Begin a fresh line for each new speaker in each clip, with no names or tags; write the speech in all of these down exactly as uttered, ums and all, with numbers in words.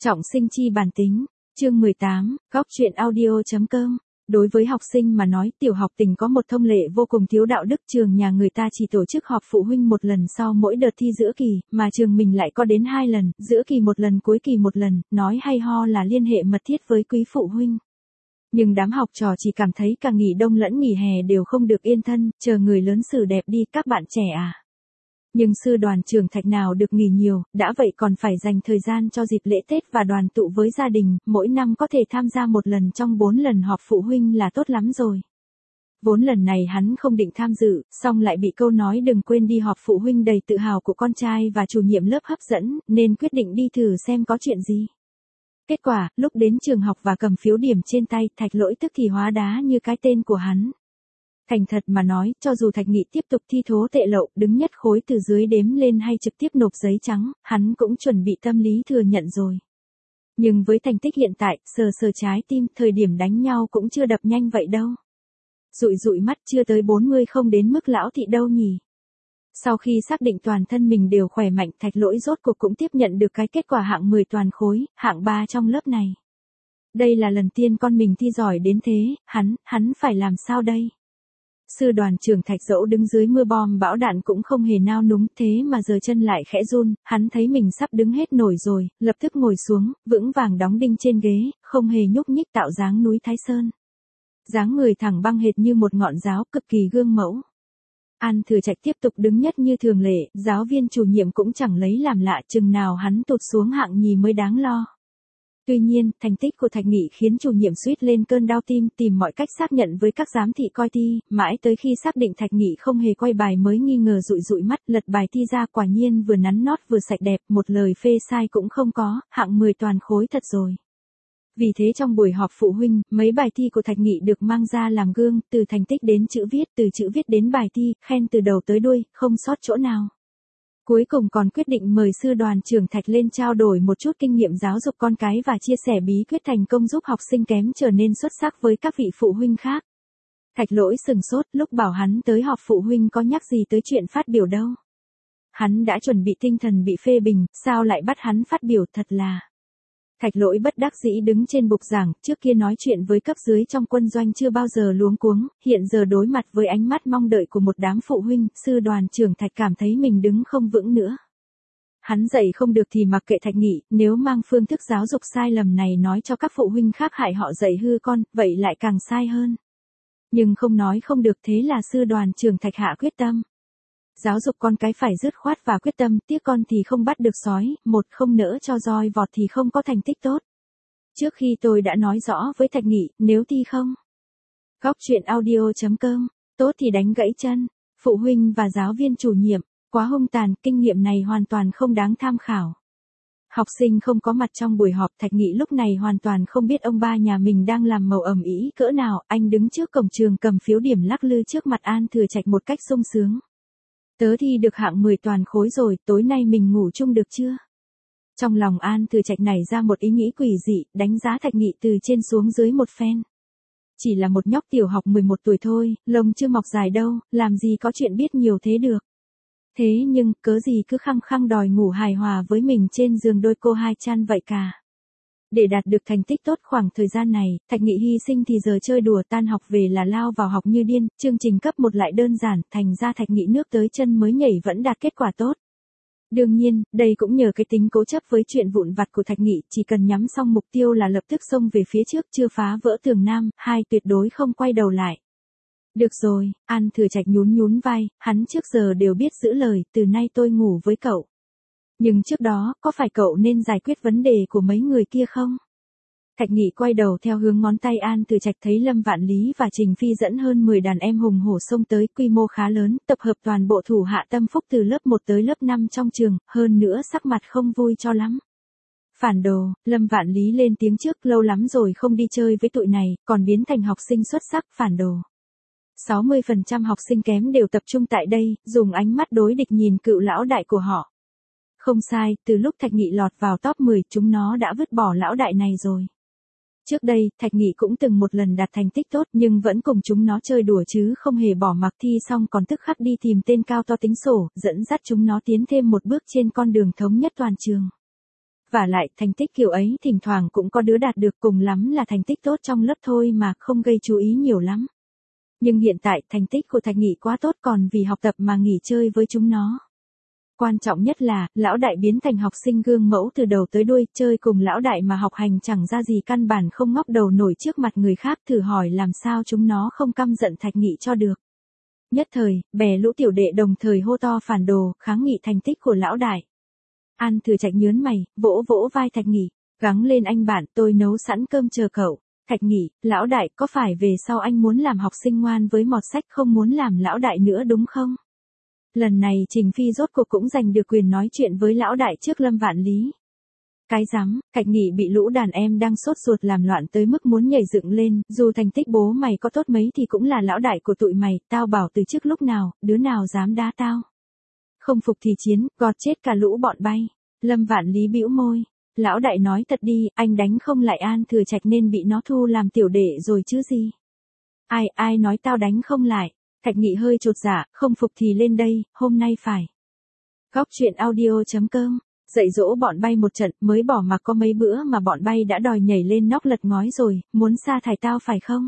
Trọng sinh chi bản tính, chương mười tám, góc truyện audio.com. Đối với học sinh mà nói, tiểu học tỉnh có một thông lệ vô cùng thiếu đạo đức, trường nhà người ta chỉ tổ chức họp phụ huynh một lần sau mỗi đợt thi giữa kỳ, mà trường mình lại có đến hai lần, giữa kỳ một lần, cuối kỳ một lần, nói hay ho là liên hệ mật thiết với quý phụ huynh. Nhưng đám học trò chỉ cảm thấy cả nghỉ đông lẫn nghỉ hè đều không được yên thân, chờ người lớn xử đẹp đi các bạn trẻ à. Nhưng sư đoàn trường Thạch nào được nghỉ nhiều, đã vậy còn phải dành thời gian cho dịp lễ Tết và đoàn tụ với gia đình, mỗi năm có thể tham gia một lần trong bốn lần họp phụ huynh là tốt lắm rồi. Vốn lần này hắn không định tham dự, xong lại bị câu nói đừng quên đi họp phụ huynh đầy tự hào của con trai và chủ nhiệm lớp hấp dẫn, nên quyết định đi thử xem có chuyện gì. Kết quả, lúc đến trường học và cầm phiếu điểm trên tay, Thạch Lỗi tức thì hóa đá như cái tên của hắn. Thành thật mà nói, cho dù Thạch Nghị tiếp tục thi thố tệ lậu, đứng nhất khối từ dưới đếm lên hay trực tiếp nộp giấy trắng, hắn cũng chuẩn bị tâm lý thừa nhận rồi. Nhưng với thành tích hiện tại, sờ sờ trái tim, thời điểm đánh nhau cũng chưa đập nhanh vậy đâu. Dụi dụi mắt, chưa tới bốn mươi không đến mức lão thị đâu nhỉ. Sau khi xác định toàn thân mình đều khỏe mạnh, Thạch Lỗi rốt cuộc cũng tiếp nhận được cái kết quả hạng mười toàn khối, hạng ba trong lớp này. Đây là lần tiên con mình thi giỏi đến thế, hắn, hắn phải làm sao đây? Sư đoàn trưởng Thạch Dẫu đứng dưới mưa bom bão đạn cũng không hề nao núng, thế mà giờ chân lại khẽ run, hắn thấy mình sắp đứng hết nổi rồi, lập tức ngồi xuống, vững vàng đóng đinh trên ghế, không hề nhúc nhích tạo dáng núi Thái Sơn. Dáng người thẳng băng hệt như một ngọn giáo, cực kỳ gương mẫu. An Thừa Trạch tiếp tục đứng nhất như thường lệ, giáo viên chủ nhiệm cũng chẳng lấy làm lạ, chừng nào hắn tụt xuống hạng nhì mới đáng lo. Tuy nhiên, thành tích của Thạch Nghị khiến chủ nhiệm suýt lên cơn đau tim, tìm mọi cách xác nhận với các giám thị coi thi, mãi tới khi xác định Thạch Nghị không hề quay bài mới nghi ngờ dụi dụi mắt, lật bài thi ra quả nhiên vừa nắn nót vừa sạch đẹp, một lời phê sai cũng không có, hạng mười toàn khối thật rồi. Vì thế trong buổi họp phụ huynh, mấy bài thi của Thạch Nghị được mang ra làm gương, từ thành tích đến chữ viết, từ chữ viết đến bài thi, khen từ đầu tới đuôi, không sót chỗ nào. Cuối cùng còn quyết định mời sư đoàn trưởng Thạch lên trao đổi một chút kinh nghiệm giáo dục con cái và chia sẻ bí quyết thành công giúp học sinh kém trở nên xuất sắc với các vị phụ huynh khác. Thạch Lỗi sừng sốt, lúc bảo hắn tới họp phụ huynh có nhắc gì tới chuyện phát biểu đâu. Hắn đã chuẩn bị tinh thần bị phê bình, sao lại bắt hắn phát biểu, thật là. Thạch Lỗi bất đắc dĩ đứng trên bục giảng, trước kia nói chuyện với cấp dưới trong quân doanh chưa bao giờ luống cuống, hiện giờ đối mặt với ánh mắt mong đợi của một đám phụ huynh, sư đoàn trưởng Thạch cảm thấy mình đứng không vững nữa. Hắn dạy không được thì mặc kệ Thạch Nghị, nếu mang phương thức giáo dục sai lầm này nói cho các phụ huynh khác hại họ dạy hư con, vậy lại càng sai hơn. Nhưng không nói không được, thế là sư đoàn trưởng Thạch hạ quyết tâm. Giáo dục con cái phải dứt khoát và quyết tâm, tiếc con thì không bắt được sói, một không nỡ cho roi vọt thì không có thành tích tốt. Trước khi tôi đã nói rõ với Thạch Nghị, nếu thi không. Góc truyện audio.com, tốt thì đánh gãy chân, phụ huynh và giáo viên chủ nhiệm, quá hung tàn, kinh nghiệm này hoàn toàn không đáng tham khảo. Học sinh không có mặt trong buổi họp, Thạch Nghị lúc này hoàn toàn không biết ông ba nhà mình đang làm màu ầm ĩ cỡ nào, anh đứng trước cổng trường cầm phiếu điểm lắc lư trước mặt An Thừa Trạch một cách sung sướng. Tớ thi được hạng mười toàn khối rồi, tối nay mình ngủ chung được chưa? Trong lòng An Thừa Trạch nảy ra một ý nghĩ quỷ dị, đánh giá Thạch Nghị từ trên xuống dưới một phen. Chỉ là một nhóc tiểu học mười một tuổi thôi, lông chưa mọc dài đâu, làm gì có chuyện biết nhiều thế được. Thế nhưng, cớ gì cứ khăng khăng đòi ngủ hài hòa với mình trên giường đôi cô hai chăn vậy cả. Để đạt được thành tích tốt khoảng thời gian này, Thạch Nghị hy sinh thì giờ chơi đùa, tan học về là lao vào học như điên, chương trình cấp một lại đơn giản, thành ra Thạch Nghị nước tới chân mới nhảy vẫn đạt kết quả tốt. Đương nhiên, đây cũng nhờ cái tính cố chấp với chuyện vụn vặt của Thạch Nghị, chỉ cần nhắm xong mục tiêu là lập tức xông về phía trước, chưa phá vỡ tường Nam, hai tuyệt đối không quay đầu lại. Được rồi, An Thừa Trạch nhún nhún vai, hắn trước giờ đều biết giữ lời, từ nay tôi ngủ với cậu. Nhưng trước đó, có phải cậu nên giải quyết vấn đề của mấy người kia không? Thạch Nghị quay đầu theo hướng ngón tay An Thừa Trạch thấy Lâm Vạn Lý và Trình Phi dẫn hơn mười đàn em hùng hổ xông tới, quy mô khá lớn, tập hợp toàn bộ thủ hạ tâm phúc từ lớp một tới lớp năm trong trường, hơn nữa sắc mặt không vui cho lắm. Phản đồ, Lâm Vạn Lý lên tiếng trước, lâu lắm rồi không đi chơi với tụi này, còn biến thành học sinh xuất sắc, phản đồ. sáu mươi phần trăm học sinh kém đều tập trung tại đây, dùng ánh mắt đối địch nhìn cựu lão đại của họ. Không sai, từ lúc Thạch Nghị lọt vào top mười, chúng nó đã vứt bỏ lão đại này rồi. Trước đây, Thạch Nghị cũng từng một lần đạt thành tích tốt nhưng vẫn cùng chúng nó chơi đùa chứ không hề bỏ mặc, thi xong còn tức khắc đi tìm tên cao to tính sổ, dẫn dắt chúng nó tiến thêm một bước trên con đường thống nhất toàn trường. Vả lại, thành tích kiểu ấy thỉnh thoảng cũng có đứa đạt được, cùng lắm là thành tích tốt trong lớp thôi mà, không gây chú ý nhiều lắm. Nhưng hiện tại, thành tích của Thạch Nghị quá tốt, còn vì học tập mà nghỉ chơi với chúng nó. Quan trọng nhất là, lão đại biến thành học sinh gương mẫu từ đầu tới đuôi, chơi cùng lão đại mà học hành chẳng ra gì, căn bản không ngóc đầu nổi trước mặt người khác, thử hỏi làm sao chúng nó không căm giận Thạch Nghị cho được. Nhất thời, bè lũ tiểu đệ đồng thời hô to phản đồ, kháng nghị thành tích của lão đại. An Thừa Trạch nhớn mày, vỗ vỗ vai Thạch Nghị, gắng lên anh bạn, tôi nấu sẵn cơm chờ cậu. Thạch Nghị, lão đại, có phải về sau anh muốn làm học sinh ngoan với mọt sách, không muốn làm lão đại nữa đúng không? Lần này Trình Phi rốt cuộc cũng giành được quyền nói chuyện với lão đại trước Lâm Vạn Lý. Cái rắm, Thạch Nghị bị lũ đàn em đang sốt ruột làm loạn tới mức muốn nhảy dựng lên, dù thành tích bố mày có tốt mấy thì cũng là lão đại của tụi mày, tao bảo từ trước lúc nào, đứa nào dám đá tao. Không phục thì chiến, gọt chết cả lũ bọn bay. Lâm Vạn Lý bĩu môi. Lão đại nói thật đi, anh đánh không lại An Thừa Trạch nên bị nó thu làm tiểu đệ rồi chứ gì. Ai, ai nói tao đánh không lại. Thạch Nghị hơi chột dạ, không phục thì lên đây, hôm nay phải. Góc truyện audio chấm com, dạy dỗ bọn bay một trận, mới bỏ mặc có mấy bữa mà bọn bay đã đòi nhảy lên nóc lật ngói rồi, muốn sa thải tao phải không?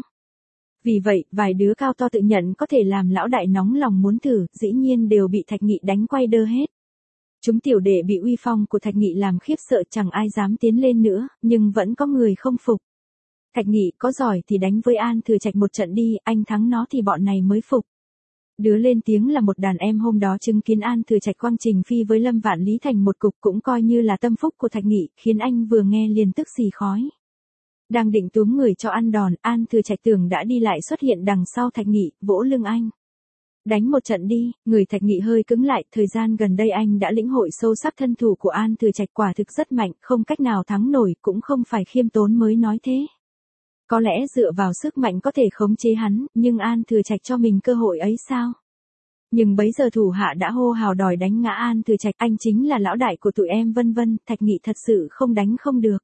Vì vậy, vài đứa cao to tự nhận có thể làm lão đại nóng lòng muốn thử, dĩ nhiên đều bị Thạch Nghị đánh quay đơ hết. Chúng tiểu đệ bị uy phong của Thạch Nghị làm khiếp sợ, chẳng ai dám tiến lên nữa, nhưng vẫn có người không phục. Thạch Nghị, có giỏi thì đánh với An Thừa Trạch một trận đi, anh thắng nó thì bọn này mới phục. Đứa lên tiếng là một đàn em hôm đó chứng kiến An Thừa Trạch quăng Trình Phi với Lâm Vạn Lý thành một cục, cũng coi như là tâm phúc của Thạch Nghị, khiến anh vừa nghe liền tức xì khói. Đang định túm người cho ăn đòn, An Thừa Trạch tưởng đã đi lại xuất hiện đằng sau Thạch Nghị, vỗ lưng anh. Đánh một trận đi, người Thạch Nghị hơi cứng lại, thời gian gần đây anh đã lĩnh hội sâu sắc thân thủ của An Thừa Trạch quả thực rất mạnh, không cách nào thắng nổi, cũng không phải khiêm tốn mới nói thế. Có lẽ dựa vào sức mạnh có thể khống chế hắn, nhưng An Thừa Trạch cho mình cơ hội ấy sao? Nhưng bấy giờ thủ hạ đã hô hào đòi đánh ngã An Thừa Trạch, anh chính là lão đại của tụi em vân vân, Thạch Nghị thật sự không đánh không được.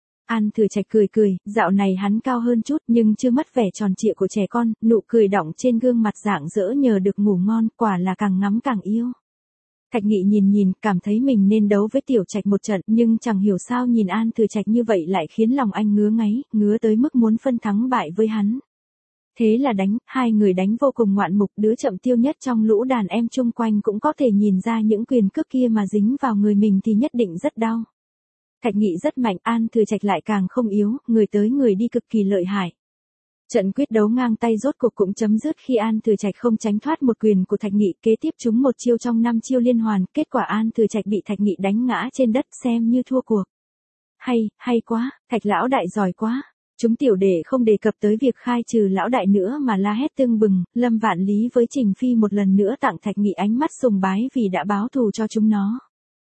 An Thừa Trạch cười cười, dạo này hắn cao hơn chút nhưng chưa mất vẻ tròn trịa của trẻ con, nụ cười đọng trên gương mặt rạng rỡ nhờ được ngủ ngon, quả là càng ngắm càng yêu. Thạch Nghị nhìn nhìn, cảm thấy mình nên đấu với Tiểu Trạch một trận, nhưng chẳng hiểu sao nhìn An Thừa Trạch như vậy lại khiến lòng anh ngứa ngáy, ngứa tới mức muốn phân thắng bại với hắn. Thế là đánh, hai người đánh vô cùng ngoạn mục, đứa chậm tiêu nhất trong lũ đàn em chung quanh cũng có thể nhìn ra những quyền cước kia mà dính vào người mình thì nhất định rất đau. Thạch Nghị rất mạnh, An Thừa Trạch lại càng không yếu, người tới người đi cực kỳ lợi hại. Trận quyết đấu ngang tay rốt cuộc cũng chấm dứt khi An Thừa Trạch không tránh thoát một quyền của Thạch Nghị, kế tiếp chúng một chiêu trong năm chiêu liên hoàn, kết quả An Thừa Trạch bị Thạch Nghị đánh ngã trên đất, xem như thua cuộc. Hay, hay quá, Thạch lão đại giỏi quá. Chúng tiểu đệ không đề cập tới việc khai trừ lão đại nữa mà la hét tương bừng, Lâm Vạn Lý với Trình Phi một lần nữa tặng Thạch Nghị ánh mắt sùng bái vì đã báo thù cho chúng nó.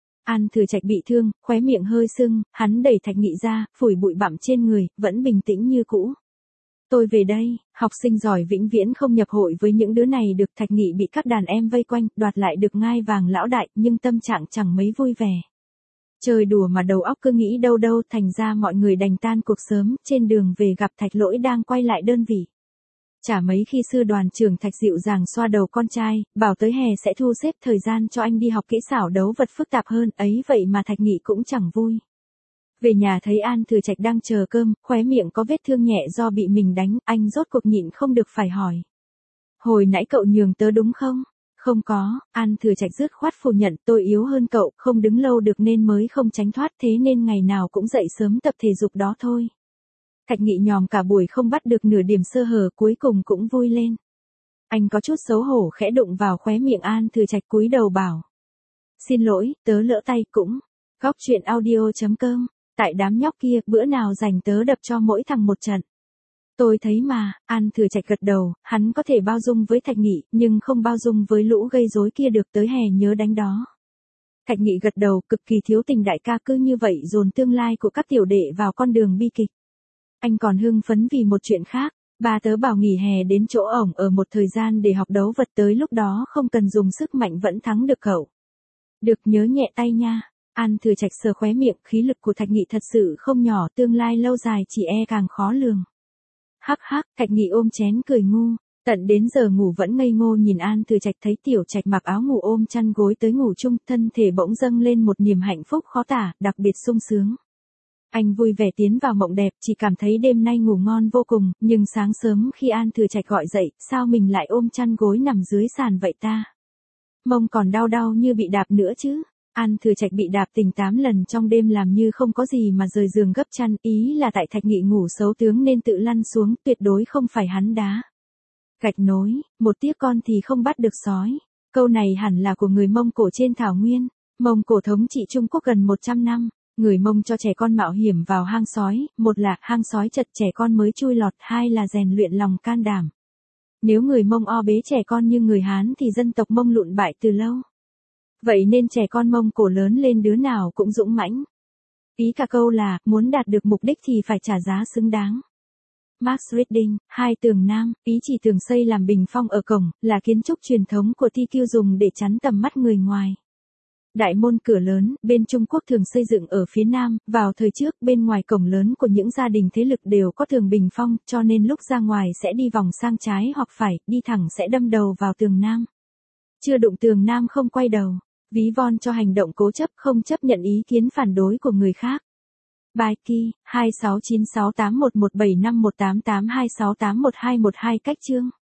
An Thừa Trạch bị thương, khóe miệng hơi sưng, hắn đẩy Thạch Nghị ra, phủi bụi bặm trên người, vẫn bình tĩnh như cũ. Tôi về đây, học sinh giỏi vĩnh viễn không nhập hội với những đứa này được. Thạch Nghị bị các đàn em vây quanh, đoạt lại được ngai vàng lão đại, nhưng tâm trạng chẳng mấy vui vẻ. Chơi đùa mà đầu óc cứ nghĩ đâu đâu, thành ra mọi người đành tan cuộc sớm, trên đường về gặp Thạch Lỗi đang quay lại đơn vị. Chả mấy khi sư đoàn trưởng Thạch dịu dàng xoa đầu con trai, bảo tới hè sẽ thu xếp thời gian cho anh đi học kỹ xảo đấu vật phức tạp hơn, ấy vậy mà Thạch Nghị cũng chẳng vui. Về nhà thấy An Thừa Trạch đang chờ cơm, khóe miệng có vết thương nhẹ do bị mình đánh, anh rốt cuộc nhịn không được phải hỏi. Hồi nãy cậu nhường tớ đúng không? Không có, An Thừa Trạch dứt khoát phủ nhận, tôi yếu hơn cậu, không đứng lâu được nên mới không tránh thoát, thế nên ngày nào cũng dậy sớm tập thể dục đó thôi. Thạch Nghị nhòm cả buổi không bắt được nửa điểm sơ hở, cuối cùng cũng vui lên. Anh có chút xấu hổ khẽ đụng vào khóe miệng An Thừa Trạch, cúi đầu bảo. Xin lỗi, tớ lỡ tay cũng. Góc truyện audio chấm com, tại đám nhóc kia, bữa nào rảnh tớ đập cho mỗi thằng một trận. Tôi thấy mà, An Thừa Trạch gật đầu, hắn có thể bao dung với Thạch Nghị, nhưng không bao dung với lũ gây rối kia được, tới hè nhớ đánh đó. Thạch Nghị gật đầu, cực kỳ thiếu tình đại ca, cứ như vậy dồn tương lai của các tiểu đệ vào con đường bi kịch. Anh còn hưng phấn vì một chuyện khác, ba tớ bảo nghỉ hè đến chỗ ổng ở một thời gian để học đấu vật, tới lúc đó không cần dùng sức mạnh vẫn thắng được cậu. Được, nhớ nhẹ tay nha. An Thừa Trạch sờ khóe miệng, khí lực của Thạch Nghị thật sự không nhỏ, tương lai lâu dài chỉ e càng khó lường. Hắc hắc, Thạch Nghị ôm chén cười ngu, Tận đến giờ ngủ vẫn ngây ngô nhìn An Thừa Trạch, thấy Tiểu Trạch mặc áo ngủ ôm chăn gối tới ngủ chung, thân thể bỗng dâng lên một niềm hạnh phúc khó tả, đặc biệt sung sướng. Anh vui vẻ tiến vào mộng đẹp, chỉ cảm thấy đêm nay ngủ ngon vô cùng, nhưng sáng sớm khi An Thừa Trạch gọi dậy, sao mình lại ôm chăn gối nằm dưới sàn vậy ta? Mông còn đau đau như bị đạp nữa chứ. An Thừa Trạch bị đạp tình tám lần trong đêm làm như không có gì mà rời giường gấp chăn, ý là tại Thạch Nghị ngủ xấu tướng nên tự lăn xuống, tuyệt đối không phải hắn đá. Gạch nối, một tiếc con thì không bắt được sói. Câu này hẳn là của người Mông Cổ trên thảo nguyên. Mông Cổ thống trị Trung Quốc gần một trăm năm. Người Mông cho trẻ con mạo hiểm vào hang sói, một là hang sói chật trẻ con mới chui lọt, hai là rèn luyện lòng can đảm. Nếu người Mông o bế trẻ con như người Hán thì dân tộc Mông lụn bại từ lâu. Vậy nên trẻ con Mông Cổ lớn lên đứa nào cũng dũng mãnh. Ý cả câu là, muốn đạt được mục đích thì phải trả giá xứng đáng. Max Reading, hai tường Nam, ý chỉ tường xây làm bình phong ở cổng, là kiến trúc truyền thống của Ti Kiêu dùng để chắn tầm mắt người ngoài. Đại môn cửa lớn, bên Trung Quốc thường xây dựng ở phía Nam, vào thời trước bên ngoài cổng lớn của những gia đình thế lực đều có tường bình phong, cho nên lúc ra ngoài sẽ đi vòng sang trái hoặc phải, đi thẳng sẽ đâm đầu vào tường Nam. Chưa đụng tường Nam không quay đầu, ví von cho hành động cố chấp không chấp nhận ý kiến phản đối của người khác. Bài kỳ, hai sáu chín sáu tám một một bảy năm một tám tám hai sáu tám một hai một hai cách chương.